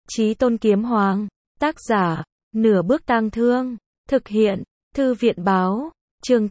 Chí Tôn Kiếm Hoàng, tác giả, Nửa Bước Tang Thương, thực hiện, Thư viện báo, chương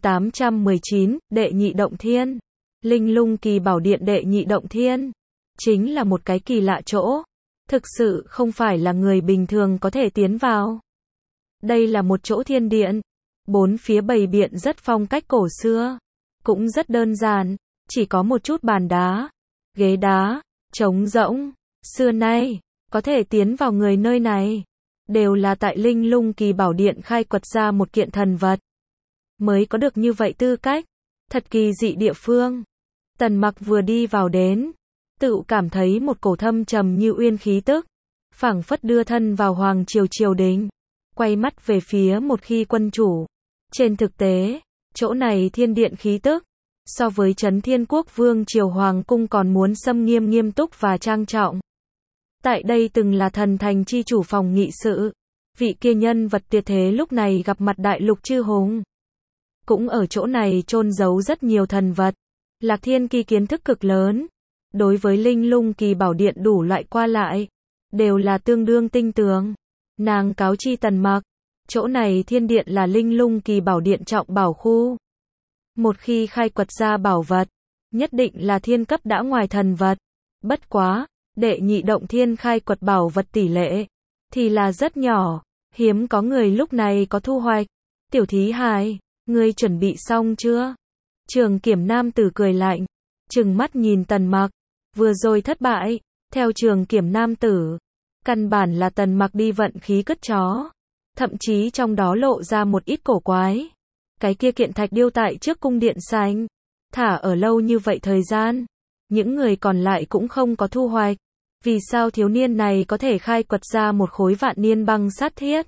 819, Đệ Nhị Động Thiên. Linh Lung Kỳ Bảo Điện Đệ Nhị Động Thiên, chính là một cái kỳ lạ chỗ, thực sự không phải là người bình thường có thể tiến vào. Đây là một chỗ thiên điện, bốn phía bày biện rất phong cách cổ xưa, cũng rất đơn giản, chỉ có một chút bàn đá, ghế đá, trống rỗng. Xưa nay, có thể tiến vào người nơi này, đều là tại Linh Lung Kỳ Bảo Điện khai quật ra một kiện thần vật, mới có được như vậy tư cách, thật kỳ dị địa phương. Tần Mặc vừa đi vào đến, tự cảm thấy một cổ thâm trầm như uyên khí tức, phảng phất đưa thân vào hoàng triều triều đình, quay mắt về phía một khi quân chủ. Trên thực tế, chỗ này thiên điện khí tức, so với Chấn Thiên Quốc Vương triều hoàng cung còn muốn xâm nghiêm nghiêm túc và trang trọng. Tại đây từng là thần thành chi chủ phòng nghị sự, vị kia nhân vật tuyệt thế lúc này gặp mặt đại lục chư hùng. Cũng ở chỗ này chôn giấu rất nhiều thần vật. Lạc Thiên Kỳ kiến thức cực lớn, đối với Linh Lung Kỳ Bảo Điện đủ loại qua lại, đều là tương đương tinh tường. Nàng cáo chi Tần Mặc, chỗ này thiên điện là Linh Lung Kỳ Bảo Điện trọng bảo khu. Một khi khai quật ra bảo vật, nhất định là thiên cấp đã ngoài thần vật. Bất quá, Đệ Nhị Động Thiên khai quật bảo vật tỷ lệ thì là rất nhỏ, hiếm có người lúc này có thu hoạch. Tiểu thí hài, ngươi chuẩn bị xong chưa? Trường Kiểm nam tử cười lạnh, trừng mắt nhìn Tần Mặc, vừa rồi thất bại, theo Trường Kiểm nam tử, căn bản là Tần Mặc đi vận khí cất chó, thậm chí trong đó lộ ra một ít cổ quái. Cái kia kiện thạch điêu tại trước cung điện xanh, thả ở lâu như vậy thời gian, những người còn lại cũng không có thu hoạch. Vì sao thiếu niên này có thể khai quật ra một khối vạn niên băng sát thiết?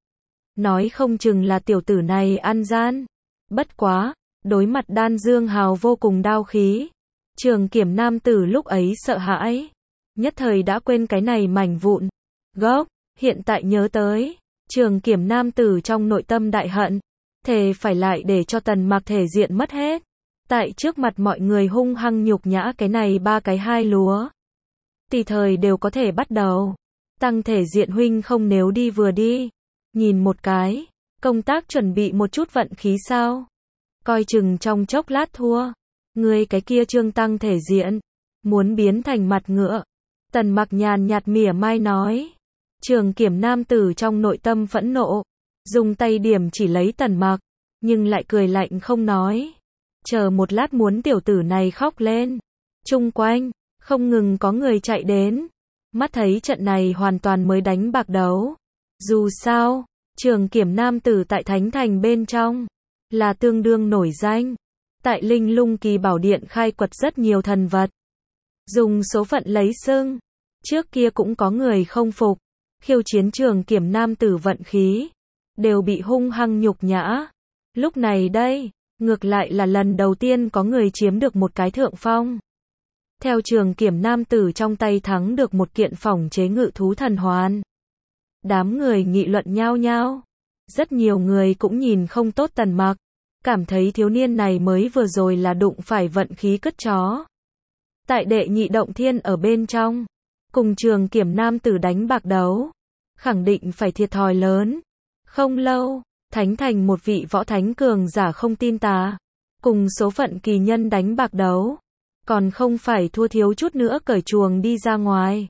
Nói không chừng là tiểu tử này ăn gian. Bất quá, đối mặt Đan Dương Hào vô cùng đao khí, Trường Kiểm nam tử lúc ấy sợ hãi, nhất thời đã quên cái này mảnh vụn gốc. Hiện tại nhớ tới, Trường Kiểm nam tử trong nội tâm đại hận, thề phải lại để cho Tần Mặc thể diện mất hết, tại trước mặt mọi người hung hăng nhục nhã cái này ba cái hai lúa. Tùy thời đều có thể bắt đầu tăng thể diện huynh không, nếu đi vừa đi, nhìn một cái, công tác chuẩn bị một chút vận khí sao? Coi chừng trong chốc lát thua, ngươi cái kia trương tăng thể diện, muốn biến thành mặt ngựa. Tần Mặc nhàn nhạt mỉa mai nói. Trường Kiểm nam tử trong nội tâm phẫn nộ, dùng tay điểm chỉ lấy Tần Mặc, nhưng lại cười lạnh không nói. Chờ một lát muốn tiểu tử này khóc lên. Chung quanh, không ngừng có người chạy đến, mắt thấy trận này hoàn toàn mới đánh bạc đấu. Dù sao, Trường Kiểm nam tử tại Thánh Thành bên trong, là tương đương nổi danh. Tại Linh Lung Kỳ Bảo Điện khai quật rất nhiều thần vật, dùng số phận lấy xưng. Trước kia cũng có người không phục, khiêu chiến Trường Kiểm nam tử vận khí, đều bị hung hăng nhục nhã. Lúc này đây, ngược lại là lần đầu tiên có người chiếm được một cái thượng phong. Theo Trường Kiểm nam tử trong tay thắng được một kiện phỏng chế ngự thú thần hoàn. Đám người nghị luận nhao nhao. Rất nhiều người cũng nhìn không tốt Tần Mặc, cảm thấy thiếu niên này mới vừa rồi là đụng phải vận khí cất chó. Tại Đệ Nhị Động Thiên ở bên trong, cùng Trường Kiểm nam tử đánh bạc đấu, khẳng định phải thiệt thòi lớn. Không lâu, Thánh Thành một vị võ thánh cường giả không tin tà, cùng số phận kỳ nhân đánh bạc đấu, còn không phải thua thiếu chút nữa cởi chuồng đi ra ngoài.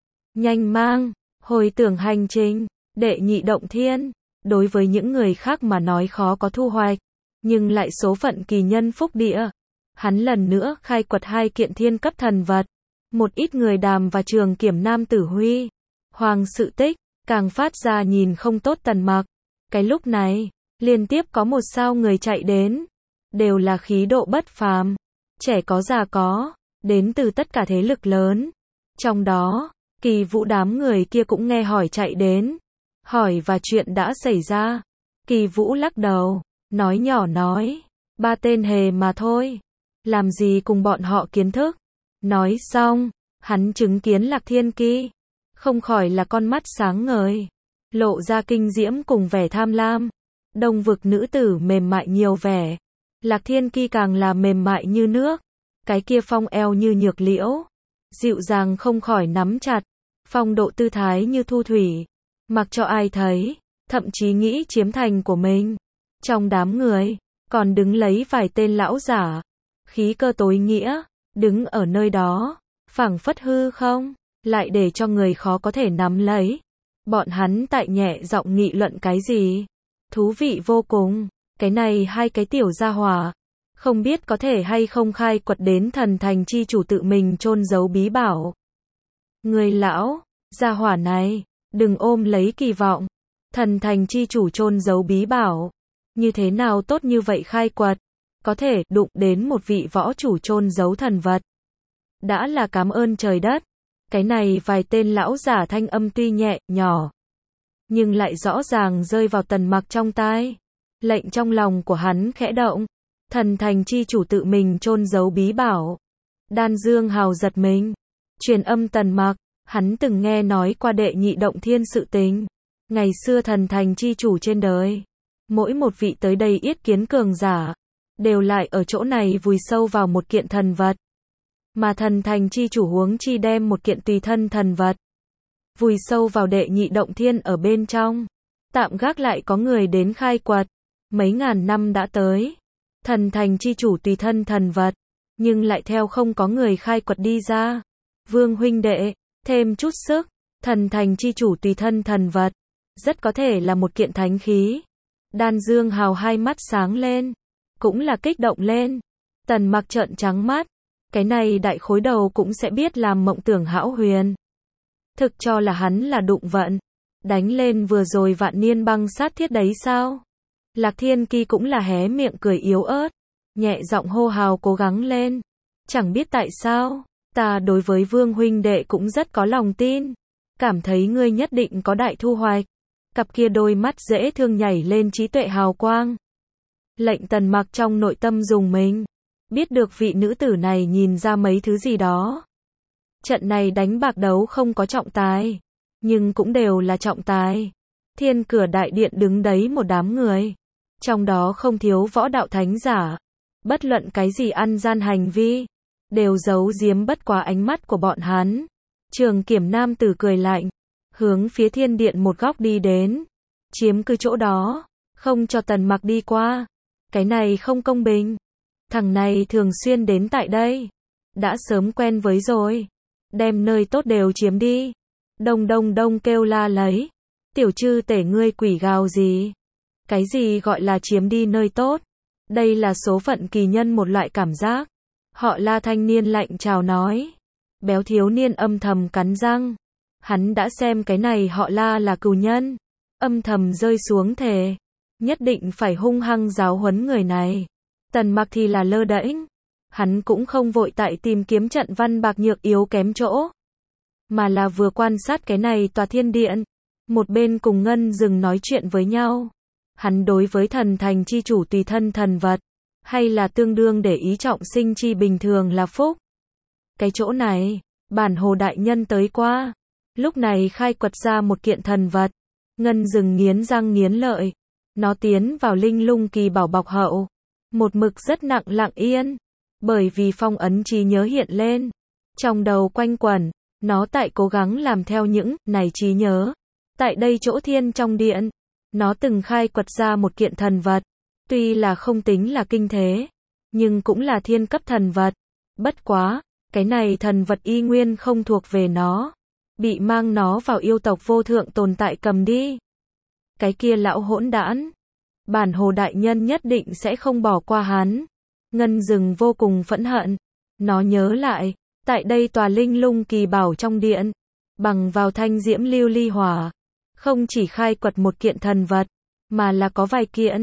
Nhanh mang, hồi tưởng hành trình, Đệ Nhị Động Thiên, đối với những người khác mà nói khó có thu hoạch, nhưng lại số phận kỳ nhân phúc địa. Hắn lần nữa khai quật hai kiện thiên cấp thần vật, một ít người đàm và Trường Kiểm nam tử huy hoàng sự tích, càng phát ra nhìn không tốt Tần Mặc. Cái lúc này, liên tiếp có một sao người chạy đến, đều là khí độ bất phàm, trẻ có già có, đến từ tất cả thế lực lớn. Trong đó, Kỳ Vũ đám người kia cũng nghe hỏi chạy đến, hỏi và chuyện đã xảy ra. Kỳ Vũ lắc đầu, nói nhỏ nói, ba tên hề mà thôi, làm gì cùng bọn họ kiến thức. Nói xong, hắn chứng kiến Lạc Thiên Kỳ, không khỏi là con mắt sáng ngời, lộ ra kinh diễm cùng vẻ tham lam. Đông vực nữ tử mềm mại nhiều vẻ, Lạc Thiên Kỳ càng là mềm mại như nước, cái kia phong eo như nhược liễu, dịu dàng không khỏi nắm chặt, phong độ tư thái như thu thủy, mặc cho ai thấy, thậm chí nghĩ chiếm thành của mình. Trong đám người, còn đứng lấy vài tên lão giả, khí cơ tối nghĩa, đứng ở nơi đó, phảng phất hư không, lại để cho người khó có thể nắm lấy. Bọn hắn tại nhẹ giọng nghị luận cái gì? Thú vị vô cùng, cái này hai cái tiểu gia hỏa, không biết có thể hay không khai quật đến thần thành chi chủ tự mình chôn giấu bí bảo. Người lão, gia hỏa này, đừng ôm lấy kỳ vọng. Thần thành chi chủ chôn giấu bí bảo, như thế nào tốt như vậy khai quật, có thể đụng đến một vị võ chủ chôn giấu thần vật. Đã là cảm ơn trời đất. Cái này vài tên lão giả thanh âm tuy nhẹ, nhỏ, nhưng lại rõ ràng rơi vào Tần Mặc trong tai. Lệnh trong lòng của hắn khẽ động. Thần thành chi chủ tự mình chôn giấu bí bảo. Đan Dương Hào giật mình. Truyền âm Tần Mặc, hắn từng nghe nói qua đệ nhị động thiên sự tình. Ngày xưa thần thành chi chủ trên đời, mỗi một vị tới đây yết kiến cường giả, đều lại ở chỗ này vùi sâu vào một kiện thần vật. Mà thần thành chi chủ huống chi đem một kiện tùy thân thần vật, vùi sâu vào đệ nhị động thiên ở bên trong. Tạm gác lại có người đến khai quật. Mấy ngàn năm đã tới. Thần thành chi chủ tùy thân thần vật, nhưng lại theo không có người khai quật đi ra. Vương huynh đệ, thêm chút sức. Thần thành chi chủ tùy thân thần vật, rất có thể là một kiện thánh khí. Đan Dương Hào hai mắt sáng lên, cũng là kích động lên. Tần Mặc trợn trắng mắt. Cái này đại khối đầu cũng sẽ biết làm mộng tưởng hão huyền. Thực cho là hắn là đụng vận, đánh lên vừa rồi vạn niên băng sát thiết đấy sao? Lạc Thiên Ki cũng là hé miệng cười yếu ớt, nhẹ giọng hô hào cố gắng lên. Chẳng biết tại sao, ta đối với Vương huynh đệ cũng rất có lòng tin, cảm thấy ngươi nhất định có đại thu hoạch. Cặp kia đôi mắt dễ thương nhảy lên trí tuệ hào quang. Lệnh Tần Mặc trong nội tâm rùng mình, biết được vị nữ tử này nhìn ra mấy thứ gì đó. Trận này đánh bạc đấu không có trọng tài, nhưng cũng đều là trọng tài. Thiên cửa đại điện đứng đấy một đám người, trong đó không thiếu võ đạo thánh giả. Bất luận cái gì ăn gian hành vi, đều giấu giếm bất quá ánh mắt của bọn hắn. Trường Kiểm nam tử cười lạnh, hướng phía thiên điện một góc đi đến, chiếm cứ chỗ đó, không cho Tần Mặc đi qua. Cái này không công bình. Thằng này thường xuyên đến tại đây, đã sớm quen với rồi, đem nơi tốt đều chiếm đi. Đông đông đông kêu la lấy. Tiểu chư tể ngươi quỷ gào gì? Cái gì gọi là chiếm đi nơi tốt? Đây là số phận kỳ nhân một loại cảm giác. Họ La thanh niên lạnh chào nói. Béo thiếu niên âm thầm cắn răng. Hắn đã xem cái này họ La là cừu nhân, âm thầm rơi xuống thề, nhất định phải hung hăng giáo huấn người này. Tần Mặc thì là lơ đễnh, hắn cũng không vội tại tìm kiếm trận văn bạc nhược yếu kém chỗ, mà là vừa quan sát cái này tòa thiên điện, một bên cùng Ngân Dừng nói chuyện với nhau. Hắn đối với thần thành chi chủ tùy thân thần vật, hay là tương đương để ý trọng sinh chi bình thường là phúc. Cái chỗ này, bản hồ đại nhân tới qua, lúc này khai quật ra một kiện thần vật. Ngân Dừng nghiến răng nghiến lợi, nó tiến vào linh lung kỳ bảo bọc hậu, một mực rất nặng lặng yên, bởi vì phong ấn trí nhớ hiện lên, trong đầu quanh quẩn, nó tại cố gắng làm theo những này trí nhớ. Tại đây chỗ thiên trong điện, nó từng khai quật ra một kiện thần vật, tuy là không tính là kinh thế, nhưng cũng là thiên cấp thần vật. Bất quá, cái này thần vật y nguyên không thuộc về nó, bị mang nó vào yêu tộc vô thượng tồn tại cầm đi. Cái kia lão hỗn đản, bản hồ đại nhân nhất định sẽ không bỏ qua hắn. Ngân Dừng vô cùng phẫn hận, nó nhớ lại, tại đây tòa linh lung kỳ bảo trong điện, bằng vào thanh diễm lưu ly hỏa, không chỉ khai quật một kiện thần vật, mà là có vài kiện.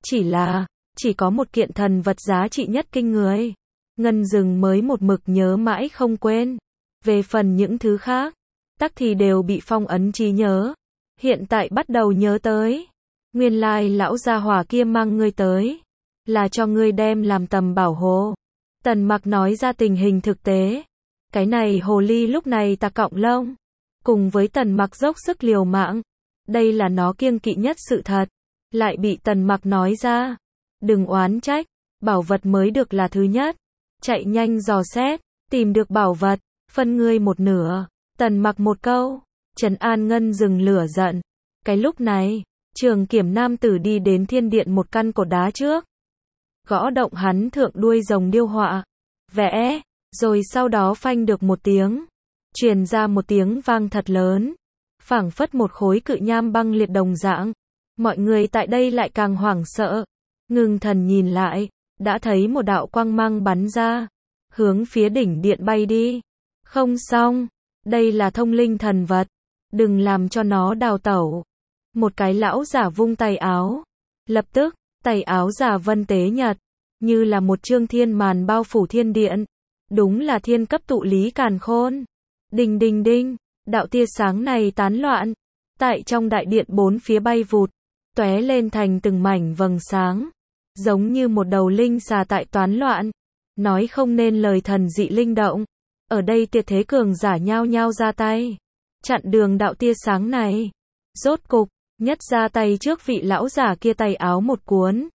Chỉ có một kiện thần vật giá trị nhất kinh người. Ngân Dừng mới một mực nhớ mãi không quên. Về phần những thứ khác, tắc thì đều bị phong ấn trí nhớ. Hiện tại bắt đầu nhớ tới. Nguyên lai lão gia hỏa kia mang ngươi tới, là cho ngươi đem làm tầm bảo hộ. Tần Mặc nói ra tình hình thực tế. Cái này hồ ly lúc này ta cọng lông, cùng với Tần Mặc dốc sức liều mạng. Đây là nó kiêng kỵ nhất sự thật, lại bị Tần Mặc nói ra. Đừng oán trách, bảo vật mới được là thứ nhất. Chạy nhanh dò xét, tìm được bảo vật, phân ngươi một nửa. Tần Mặc một câu, trấn an Ngân dừng lửa giận. Cái lúc này, Trường Kiểm nam tử đi đến thiên điện một căn cột đá trước. Gõ động hắn thượng đuôi rồng điêu họa. Vẽ, rồi sau đó phanh được một tiếng. Truyền ra một tiếng vang thật lớn. Phảng phất một khối cự nham băng liệt đồng dạng. Mọi người tại đây lại càng hoảng sợ. Ngưng thần nhìn lại, đã thấy một đạo quang mang bắn ra. Hướng phía đỉnh điện bay đi. Không xong, đây là thông linh thần vật. Đừng làm cho nó đào tẩu. Một cái lão giả vung tay áo. Lập tức, tay áo giả vân tế nhật. Như là một chương thiên màn bao phủ thiên điện. Đúng là thiên cấp tụ lý càn khôn. Đinh đinh đinh, đạo tia sáng này tán loạn. Tại trong đại điện bốn phía bay vụt. Tóe lên thành từng mảnh vầng sáng. Giống như một đầu linh xà tại toán loạn. Nói không nên lời thần dị linh động. Ở đây tuyệt thế cường giả nhao nhao ra tay. Chặn đường đạo tia sáng này. Rốt cục, nhất ra tay trước vị lão giả kia tay áo một cuốn.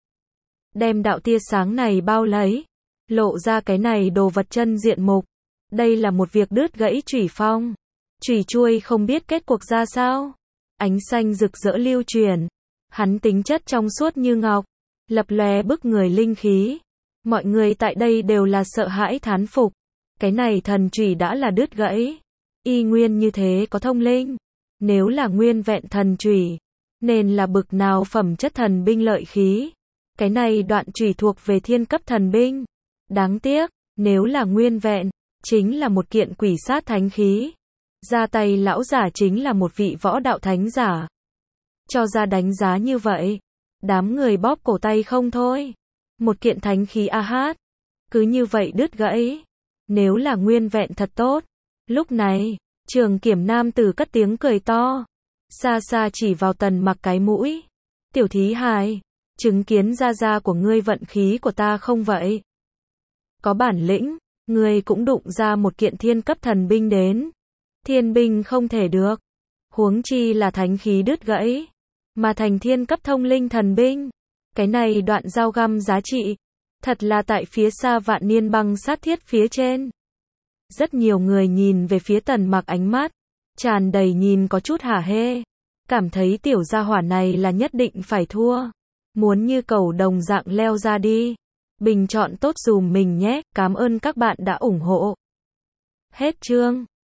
Đem đạo tia sáng này bao lấy. Lộ ra cái này đồ vật chân diện mục. Đây là một việc đứt gãy chủy phong. Chủy chuôi không biết kết cuộc ra sao. Ánh xanh rực rỡ lưu truyền. Hắn tính chất trong suốt như ngọc. Lập lòe bức người linh khí. Mọi người tại đây đều là sợ hãi thán phục. Cái này thần chủy đã là đứt gãy. Y nguyên như thế có thông linh. Nếu là nguyên vẹn thần chủy, nên là bực nào phẩm chất thần binh lợi khí. Cái này đoạn chủy thuộc về thiên cấp thần binh. Đáng tiếc, nếu là nguyên vẹn, chính là một kiện quỷ sát thánh khí. Ra tay lão giả chính là một vị võ đạo thánh giả. Cho ra đánh giá như vậy, đám người bóp cổ tay không thôi. Một kiện thánh khí a hát, cứ như vậy đứt gãy. Nếu là nguyên vẹn thật tốt. Lúc này, Trường Kiểm nam tử cất tiếng cười to. Xa xa chỉ vào Tần Mặc cái mũi. Tiểu thí hài, chứng kiến gia gia của ngươi vận khí của ta không vậy? Có bản lĩnh, ngươi cũng đụng ra một kiện thiên cấp thần binh đến. Thiên binh không thể được. Huống chi là thánh khí đứt gãy. Mà thành thiên cấp thông linh thần binh. Cái này đoạn dao găm giá trị. Thật là tại phía xa vạn niên băng sát thiết phía trên. Rất nhiều người nhìn về phía Tần Mặc ánh mắt. Tràn đầy nhìn có chút hả hê. Cảm thấy tiểu gia hỏa này là nhất định phải thua. Muốn như cầu đồng dạng leo ra đi. Bình chọn tốt dùm mình nhé. Cảm ơn các bạn đã ủng hộ. Hết chương.